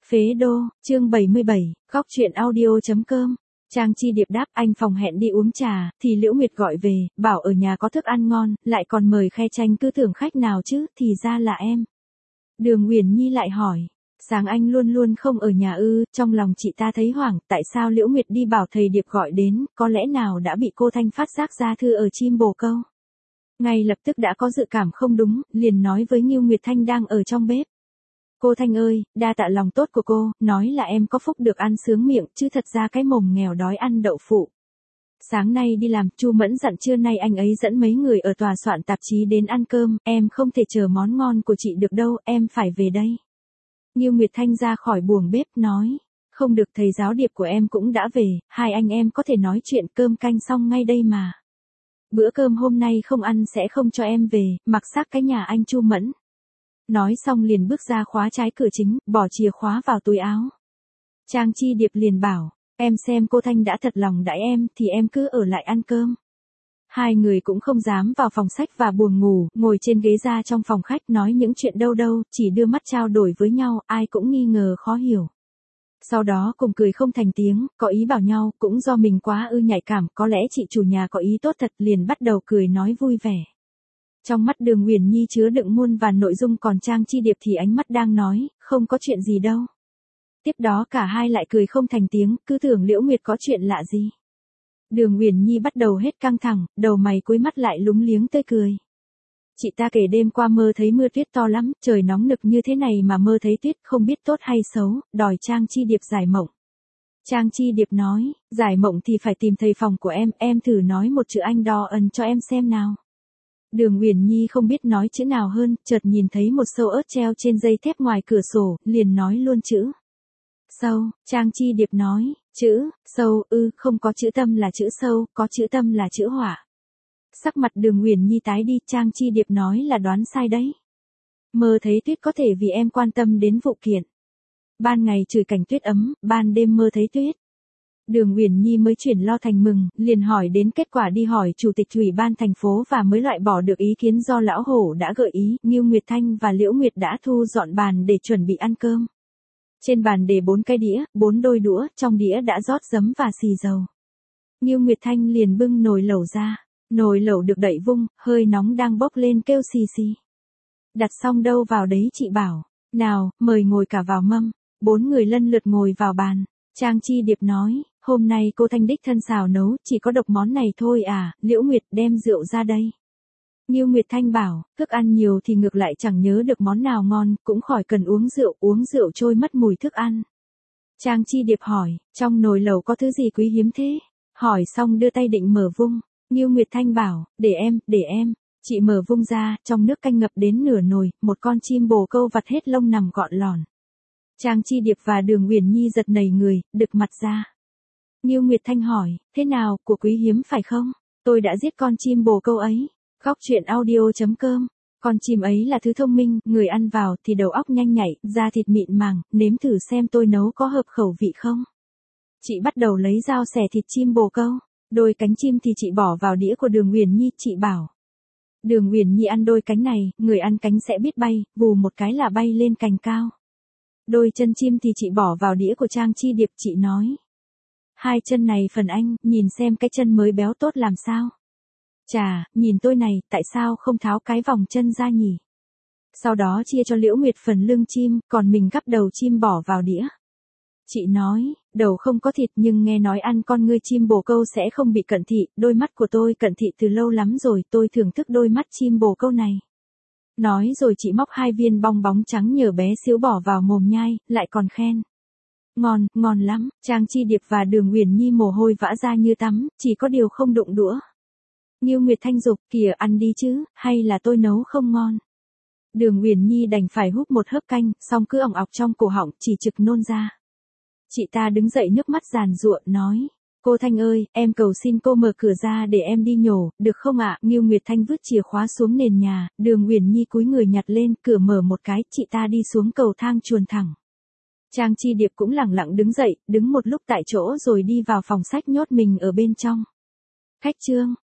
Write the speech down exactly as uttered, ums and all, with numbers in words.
Phế đô, chương bảy mươi bảy, góc truyện audio.com. Trang Chi Điệp đáp anh phòng hẹn đi uống trà, thì Liễu Nguyệt gọi về, bảo ở nhà có thức ăn ngon, lại còn mời khe chanh cứ tưởng khách nào chứ, thì ra là em. Đường Uyển Nhi lại hỏi, sáng anh luôn luôn không ở nhà ư, trong lòng chị ta thấy hoảng, tại sao Liễu Nguyệt đi bảo thầy Điệp gọi đến, có lẽ nào đã bị cô Thanh phát giác ra thư ở chim bồ câu. Ngay lập tức đã có dự cảm không đúng, liền nói với Ngưu Nguyệt Thanh đang ở trong bếp. Cô Thanh ơi, đa tạ lòng tốt của cô, nói là em có phúc được ăn sướng miệng, chứ thật ra cái mồm nghèo đói ăn đậu phụ. Sáng nay đi làm, Chu Mẫn dặn trưa nay anh ấy dẫn mấy người ở tòa soạn tạp chí đến ăn cơm, em không thể chờ món ngon của chị được đâu, em phải về đây. Ngưu Nguyệt Thanh ra khỏi buồng bếp, nói, không được, thầy giáo Điệp của em cũng đã về, hai anh em có thể nói chuyện, cơm canh xong ngay đây mà. Bữa cơm hôm nay không ăn sẽ không cho em về, mặc xác cái nhà anh Chu Mẫn. Nói xong liền bước ra khóa trái cửa chính, bỏ chìa khóa vào túi áo. Trang Chi Điệp liền bảo, em xem cô Thanh đã thật lòng đãi em, thì em cứ ở lại ăn cơm. Hai người cũng không dám vào phòng sách và buồng ngủ, ngồi trên ghế ra trong phòng khách nói những chuyện đâu đâu, chỉ đưa mắt trao đổi với nhau, ai cũng nghi ngờ khó hiểu. Sau đó cùng cười không thành tiếng, có ý bảo nhau, cũng do mình quá ư nhạy cảm, có lẽ chị chủ nhà có ý tốt thật, liền bắt đầu cười nói vui vẻ. Trong mắt Đường Uyển Nhi chứa đựng muôn vàn nội dung, còn Trang Chi Điệp thì ánh mắt đang nói, không có chuyện gì đâu. Tiếp đó cả hai lại cười không thành tiếng, cứ tưởng Liễu Nguyệt có chuyện lạ gì. Đường Uyển Nhi bắt đầu hết căng thẳng, đầu mày cuối mắt lại lúng liếng tươi cười. Chị ta kể đêm qua mơ thấy mưa tuyết to lắm, trời nóng nực như thế này mà mơ thấy tuyết, không biết tốt hay xấu, đòi Trang Chi Điệp giải mộng. Trang Chi Điệp nói, giải mộng thì phải tìm thầy phòng của em, em thử nói một chữ Anh đo ân cho em xem nào. Đường Uyển Nhi không biết nói chữ nào hơn, chợt nhìn thấy một sâu ớt treo trên dây thép ngoài cửa sổ, liền nói luôn chữ. Sâu, Trang Chi Điệp nói, chữ, sâu, ư, không có chữ tâm là chữ sâu, có chữ tâm là chữ hỏa. Sắc mặt Đường Uyển Nhi tái đi, Trang Chi Điệp nói là đoán sai đấy. Mơ thấy tuyết có thể vì em quan tâm đến vụ kiện. Ban ngày trời cảnh tuyết ấm, ban đêm mơ thấy tuyết. Đường Uyển Nhi mới chuyển lo thành mừng, liền hỏi đến kết quả, đi hỏi chủ tịch ủy ban thành phố và mới loại bỏ được ý kiến do lão hổ đã gợi ý. Ngưu Nguyệt Thanh và Liễu Nguyệt đã thu dọn bàn để chuẩn bị ăn cơm. Trên bàn để bốn cái đĩa, bốn đôi đũa, trong đĩa đã rót giấm và xì dầu. Ngưu Nguyệt Thanh liền bưng nồi lẩu ra, nồi lẩu được đậy vung, hơi nóng đang bốc lên kêu xì xì. Đặt xong đâu vào đấy chị bảo, nào, mời ngồi cả vào mâm. Bốn người lân lượt ngồi vào bàn. Trang Chi Điệp nói, hôm nay cô Thanh đích thân xào nấu, chỉ có độc món này thôi à, Liễu Nguyệt đem rượu ra đây. Ngưu Nguyệt Thanh bảo, thức ăn nhiều thì ngược lại chẳng nhớ được món nào ngon, cũng khỏi cần uống rượu, uống rượu trôi mất mùi thức ăn. Trang Chi Điệp hỏi, trong nồi lẩu có thứ gì quý hiếm thế? Hỏi xong đưa tay định mở vung. Ngưu Nguyệt Thanh bảo, để em, để em. Chị mở vung ra, trong nước canh ngập đến nửa nồi, một con chim bồ câu vặt hết lông nằm gọn lòn. Trang Chi Điệp và Đường Uyển Nhi giật nảy người, đực mặt ra. Ngưu Nguyệt Thanh hỏi, thế nào, của quý hiếm phải không? Tôi đã giết con chim bồ câu ấy. Góc truyện audio.com. Con chim ấy là thứ thông minh, người ăn vào thì đầu óc nhanh nhạy, da thịt mịn màng, nếm thử xem tôi nấu có hợp khẩu vị không? Chị bắt đầu lấy dao xẻ thịt chim bồ câu. Đôi cánh chim thì chị bỏ vào đĩa của Đường Uyển Nhi, chị bảo. Đường Uyển Nhi ăn đôi cánh này, người ăn cánh sẽ biết bay, vù một cái là bay lên cành cao. Đôi chân chim thì chị bỏ vào đĩa của Trang Chi Điệp, chị nói. Hai chân này phần anh, nhìn xem cái chân mới béo tốt làm sao. Chà, nhìn tôi này, tại sao không tháo cái vòng chân ra nhỉ? Sau đó chia cho Liễu Nguyệt phần lưng chim, còn mình gắp đầu chim bỏ vào đĩa. Chị nói, đầu không có thịt nhưng nghe nói ăn con ngươi chim bồ câu sẽ không bị cận thị, đôi mắt của tôi cận thị từ lâu lắm rồi, tôi thưởng thức đôi mắt chim bồ câu này. Nói rồi chị móc hai viên bong bóng trắng nhờ bé xíu bỏ vào mồm nhai, lại còn khen. Ngon, ngon lắm, Trang Chi Điệp và Đường Uyển Nhi mồ hôi vã ra như tắm, chỉ có điều không đụng đũa. Ngưu Nguyệt Thanh dục, kìa ăn đi chứ, hay là tôi nấu không ngon. Đường Uyển Nhi đành phải húp một hớp canh, xong cứ ỏng ọc trong cổ họng, chỉ trực nôn ra. Chị ta đứng dậy nước mắt giàn giụa, nói. Cô Thanh ơi, em cầu xin cô mở cửa ra để em đi nhổ, được không ạ? Ngưu Nguyệt Thanh vứt chìa khóa xuống nền nhà, Đường Uyển Nhi cúi người nhặt lên, cửa mở một cái, chị ta đi xuống cầu thang chuồn thẳng. Trang Chi Điệp cũng lẳng lặng đứng dậy, đứng một lúc tại chỗ rồi đi vào phòng sách nhốt mình ở bên trong. Khách trương,